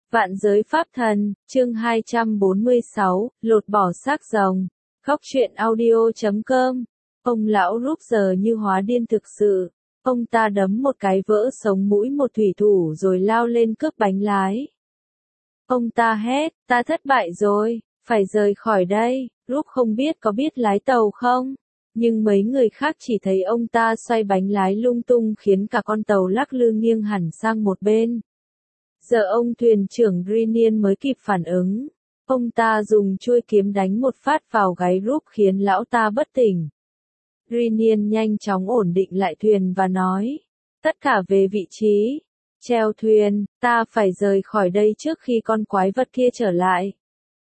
Vạn giới pháp thần, chương 246, lột bỏ xác rồng. Góc truyện audio.com. Ông lão Rúp giờ như hóa điên thực sự. Ông ta đấm một cái vỡ sống mũi một thủy thủ rồi lao lên cướp bánh lái. Ông ta hét, ta thất bại rồi, phải rời khỏi đây. Rúp không biết có biết lái tàu không? Nhưng mấy người khác chỉ thấy ông ta xoay bánh lái lung tung khiến cả con tàu lắc lư nghiêng hẳn sang một bên. Giờ ông thuyền trưởng Grinian mới kịp phản ứng. Ông ta dùng chuôi kiếm đánh một phát vào gáy Rúp khiến lão ta bất tỉnh. Grinian nhanh chóng ổn định lại thuyền và nói, tất cả về vị trí. Chèo thuyền, ta phải rời khỏi đây trước khi con quái vật kia trở lại.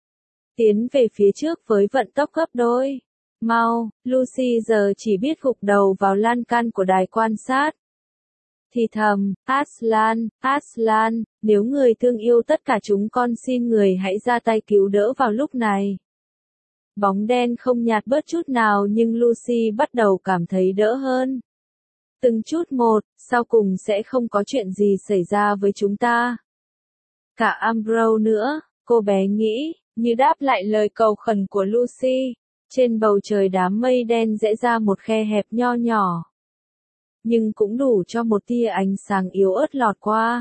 Tiến về phía trước với vận tốc gấp đôi. Mau, Lucy giờ chỉ biết gục đầu vào lan can của đài quan sát. Thì thầm, Aslan, Aslan, nếu người thương yêu tất cả chúng con xin người hãy ra tay cứu đỡ vào lúc này. Bóng đen không nhạt bớt chút nào nhưng Lucy bắt đầu cảm thấy đỡ hơn. Từng chút một, sau cùng sẽ không có chuyện gì xảy ra với chúng ta. Cả Ambrose nữa, cô bé nghĩ, như đáp lại lời cầu khẩn của Lucy. Trên bầu trời đám mây đen rẽ ra một khe hẹp nho nhỏ. Nhưng cũng đủ cho một tia ánh sáng yếu ớt lọt qua.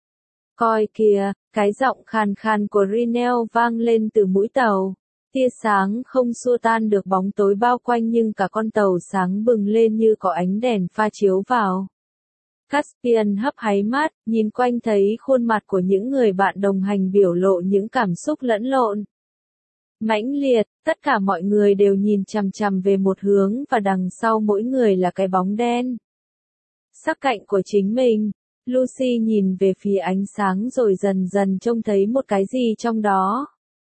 Coi kìa, cái giọng khàn khàn của Rinel vang lên từ mũi tàu. Tia sáng không xua tan được bóng tối bao quanh nhưng cả con tàu sáng bừng lên như có ánh đèn pha chiếu vào. Caspian hấp háy mắt, nhìn quanh thấy khuôn mặt của những người bạn đồng hành biểu lộ những cảm xúc lẫn lộn. Mãnh liệt, tất cả mọi người đều nhìn chằm chằm về một hướng và đằng sau mỗi người là cái bóng đen. Sắc cạnh của chính mình, Lucy nhìn về phía ánh sáng rồi dần dần trông thấy một cái gì trong đó.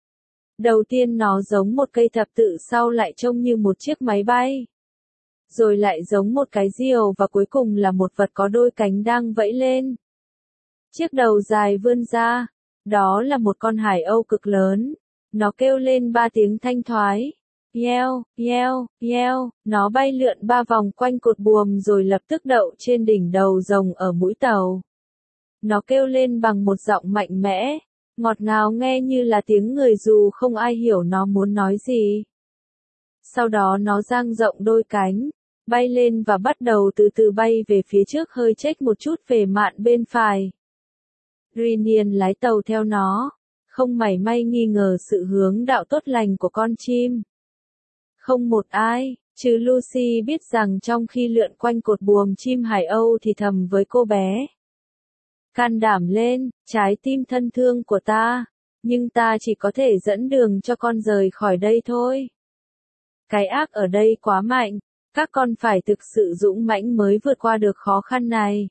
Đầu tiên nó giống một cây thập tự, sau lại trông như một chiếc máy bay. Rồi lại giống một cái diều và cuối cùng là một vật có đôi cánh đang vẫy lên. Chiếc đầu dài vươn ra, đó là một con hải âu cực lớn. Nó kêu lên 3 tiếng thanh thoái. Yeo, yeo, yeo, nó bay lượn 3 vòng quanh cột buồm rồi lập tức đậu trên đỉnh đầu rồng ở mũi tàu. Nó kêu lên bằng một giọng mạnh mẽ, ngọt ngào nghe như là tiếng người dù không ai hiểu nó muốn nói gì. Sau đó nó dang rộng đôi cánh, bay lên và bắt đầu từ từ bay về phía trước hơi chếch một chút về mạn bên phải. Grinian lái tàu theo nó. Không mảy may nghi ngờ sự hướng đạo tốt lành của con chim. Không một ai, trừ Lucy biết rằng trong khi lượn quanh cột buồm chim hải âu thì thầm với cô bé. Can đảm lên, trái tim thân thương của ta, nhưng ta chỉ có thể dẫn đường cho con rời khỏi đây thôi. Cái ác ở đây quá mạnh, các con phải thực sự dũng mãnh mới vượt qua được khó khăn này.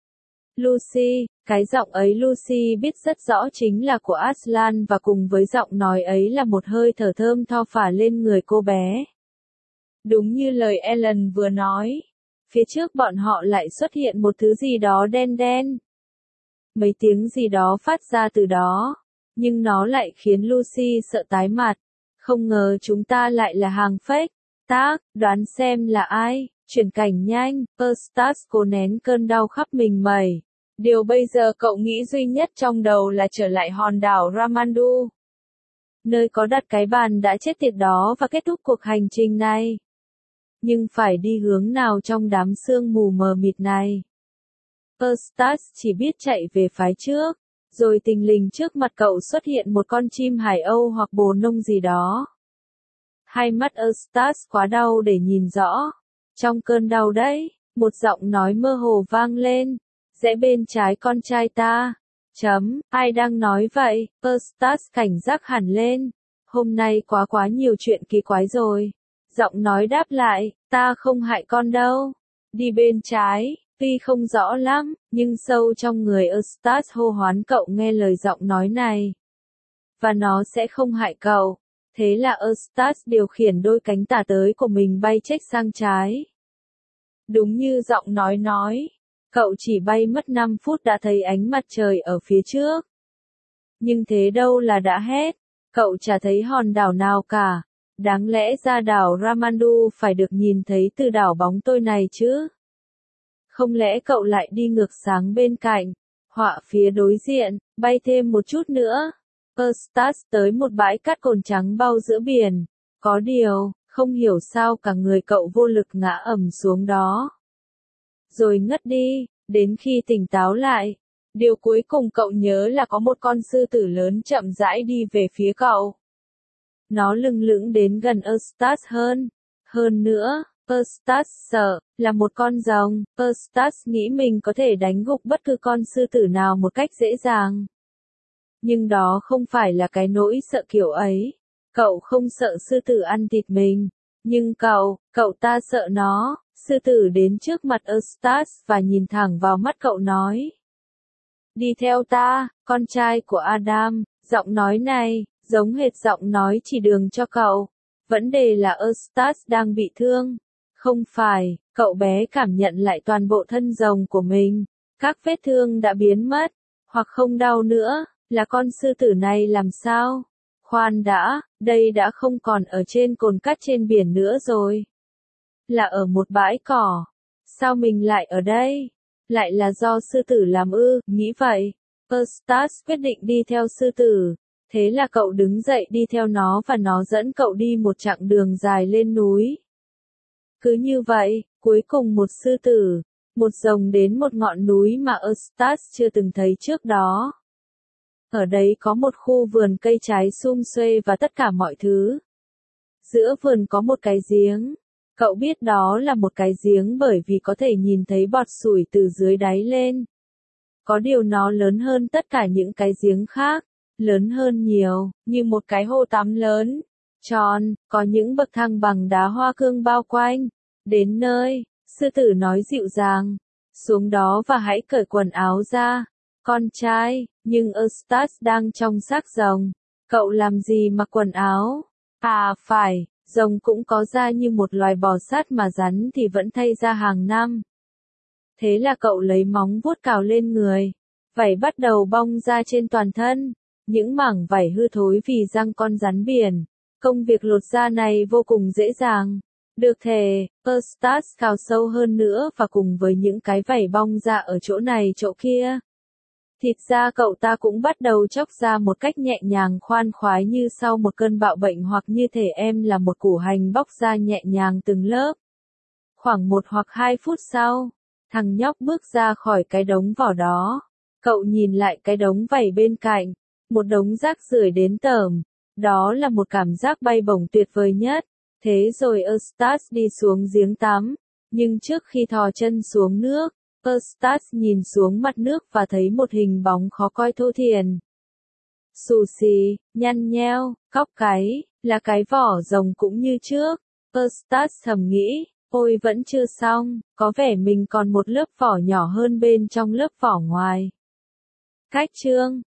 Lucy, cái giọng ấy Lucy biết rất rõ chính là của Aslan và cùng với giọng nói ấy là một hơi thở thơm tho phả lên người cô bé. Đúng như lời Ellen vừa nói, phía trước bọn họ lại xuất hiện một thứ gì đó đen đen. Mấy tiếng gì đó phát ra từ đó, nhưng nó lại khiến Lucy sợ tái mặt. Không ngờ chúng ta lại là hàng fake. Tác, đoán xem là ai, chuyển cảnh nhanh, Eustace cố nén cơn đau khắp mình mẩy. Điều bây giờ cậu nghĩ duy nhất trong đầu là trở lại hòn đảo Ramandu. Nơi có đặt cái bàn đã chết tiệt đó và kết thúc cuộc hành trình này. Nhưng phải đi hướng nào trong đám sương mù mờ mịt này? Eustace chỉ biết chạy về phía trước, rồi tình lình trước mặt cậu xuất hiện một con chim hải âu hoặc bồ nông gì đó. Hai mắt Eustace quá đau để nhìn rõ. Trong cơn đau đấy, một giọng nói mơ hồ vang lên. Rẽ bên trái con trai ta. Ai đang nói vậy? Eustace cảnh giác hẳn lên. Hôm nay quá nhiều chuyện kỳ quái rồi. Giọng nói đáp lại, ta không hại con đâu. Đi bên trái, tuy không rõ lắm, nhưng sâu trong người Eustace hô hoán cậu nghe lời giọng nói này. Và nó sẽ không hại cậu. Thế là Eustace điều khiển đôi cánh tả tới của mình bay chếch sang trái. Đúng như giọng nói. Cậu chỉ bay mất 5 phút đã thấy ánh mặt trời ở phía trước. Nhưng thế đâu là đã hết, cậu chả thấy hòn đảo nào cả. Đáng lẽ ra đảo Ramandu phải được nhìn thấy từ đảo bóng tôi này chứ. Không lẽ cậu lại đi ngược sáng bên cạnh, Họa phía đối diện, bay thêm một chút nữa. Eustace tới một bãi cát cồn trắng bao giữa biển. Có điều, không hiểu sao cả người cậu vô lực ngã ầm xuống đó. Rồi ngất đi, đến khi tỉnh táo lại. Điều cuối cùng cậu nhớ là có một con sư tử lớn chậm rãi đi về phía cậu. Nó lưng lững đến gần Eustace hơn. Hơn nữa, Eustace sợ, là một con rồng. Eustace nghĩ mình có thể đánh gục bất cứ con sư tử nào một cách dễ dàng. Nhưng đó không phải là cái nỗi sợ kiểu ấy. Cậu không sợ sư tử ăn thịt mình. Nhưng cậu ta sợ nó. Sư tử đến trước mặt Eustace và nhìn thẳng vào mắt cậu nói. Đi theo ta, con trai của Adam. Giọng nói này, giống hệt giọng nói chỉ đường cho cậu. Vấn đề là Eustace đang bị thương. Không phải, cậu bé cảm nhận lại toàn bộ thân rồng của mình. Các vết thương đã biến mất, hoặc không đau nữa, là con sư tử này làm sao? Khoan đã, đây đã không còn ở trên cồn cát trên biển nữa rồi. Là ở một bãi cỏ. Sao mình lại ở đây? Lại là do sư tử làm ư, nghĩ vậy. Eustace quyết định đi theo sư tử. Thế là cậu đứng dậy đi theo nó và nó dẫn cậu đi một chặng đường dài lên núi. Cứ như vậy, cuối cùng một sư tử, một rồng đến một ngọn núi mà Eustace chưa từng thấy trước đó. Ở đấy có một khu vườn cây trái sum xuê và tất cả mọi thứ. Giữa vườn có một cái giếng. Cậu biết đó là một cái giếng bởi vì có thể nhìn thấy bọt sủi từ dưới đáy lên. Có điều nó lớn hơn tất cả những cái giếng khác. Lớn hơn nhiều, như một cái hồ tắm lớn. Tròn, có những bậc thang bằng đá hoa cương bao quanh. Đến nơi, sư tử nói dịu dàng. Xuống đó và hãy cởi quần áo ra. Con trai, nhưng Eustace đang trong xác rồng. Cậu làm gì mặc quần áo? À phải, rồng cũng có da như một loài bò sát mà rắn thì vẫn thay da hàng năm. Thế là cậu lấy móng vuốt cào lên người. Vảy bắt đầu bong ra trên toàn thân. Những mảng vảy hư thối vì răng con rắn biển. Công việc lột da này vô cùng dễ dàng. Được thề, Eustace cào sâu hơn nữa và cùng với những cái vảy bong ra ở chỗ này chỗ kia. Thịt da cậu ta cũng bắt đầu chóc ra một cách nhẹ nhàng khoan khoái như sau một cơn bạo bệnh hoặc như thể em là một củ hành bóc ra nhẹ nhàng từng lớp. Khoảng 1 hoặc 2 phút sau, thằng nhóc bước ra khỏi cái đống vỏ đó. Cậu nhìn lại cái đống vảy bên cạnh, một đống rác rưởi đến tởm. Đó là một cảm giác bay bổng tuyệt vời nhất. Thế rồi Eustace đi xuống giếng tắm. Nhưng trước khi thò chân xuống nước, Eustace nhìn xuống mặt nước và thấy một hình bóng khó coi thô thiển. Xù xì, nhăn nheo, cóc cái, là cái vỏ rồng cũng như trước. Eustace thầm nghĩ, ôi vẫn chưa xong, có vẻ mình còn một lớp vỏ nhỏ hơn bên trong lớp vỏ ngoài. Cách chương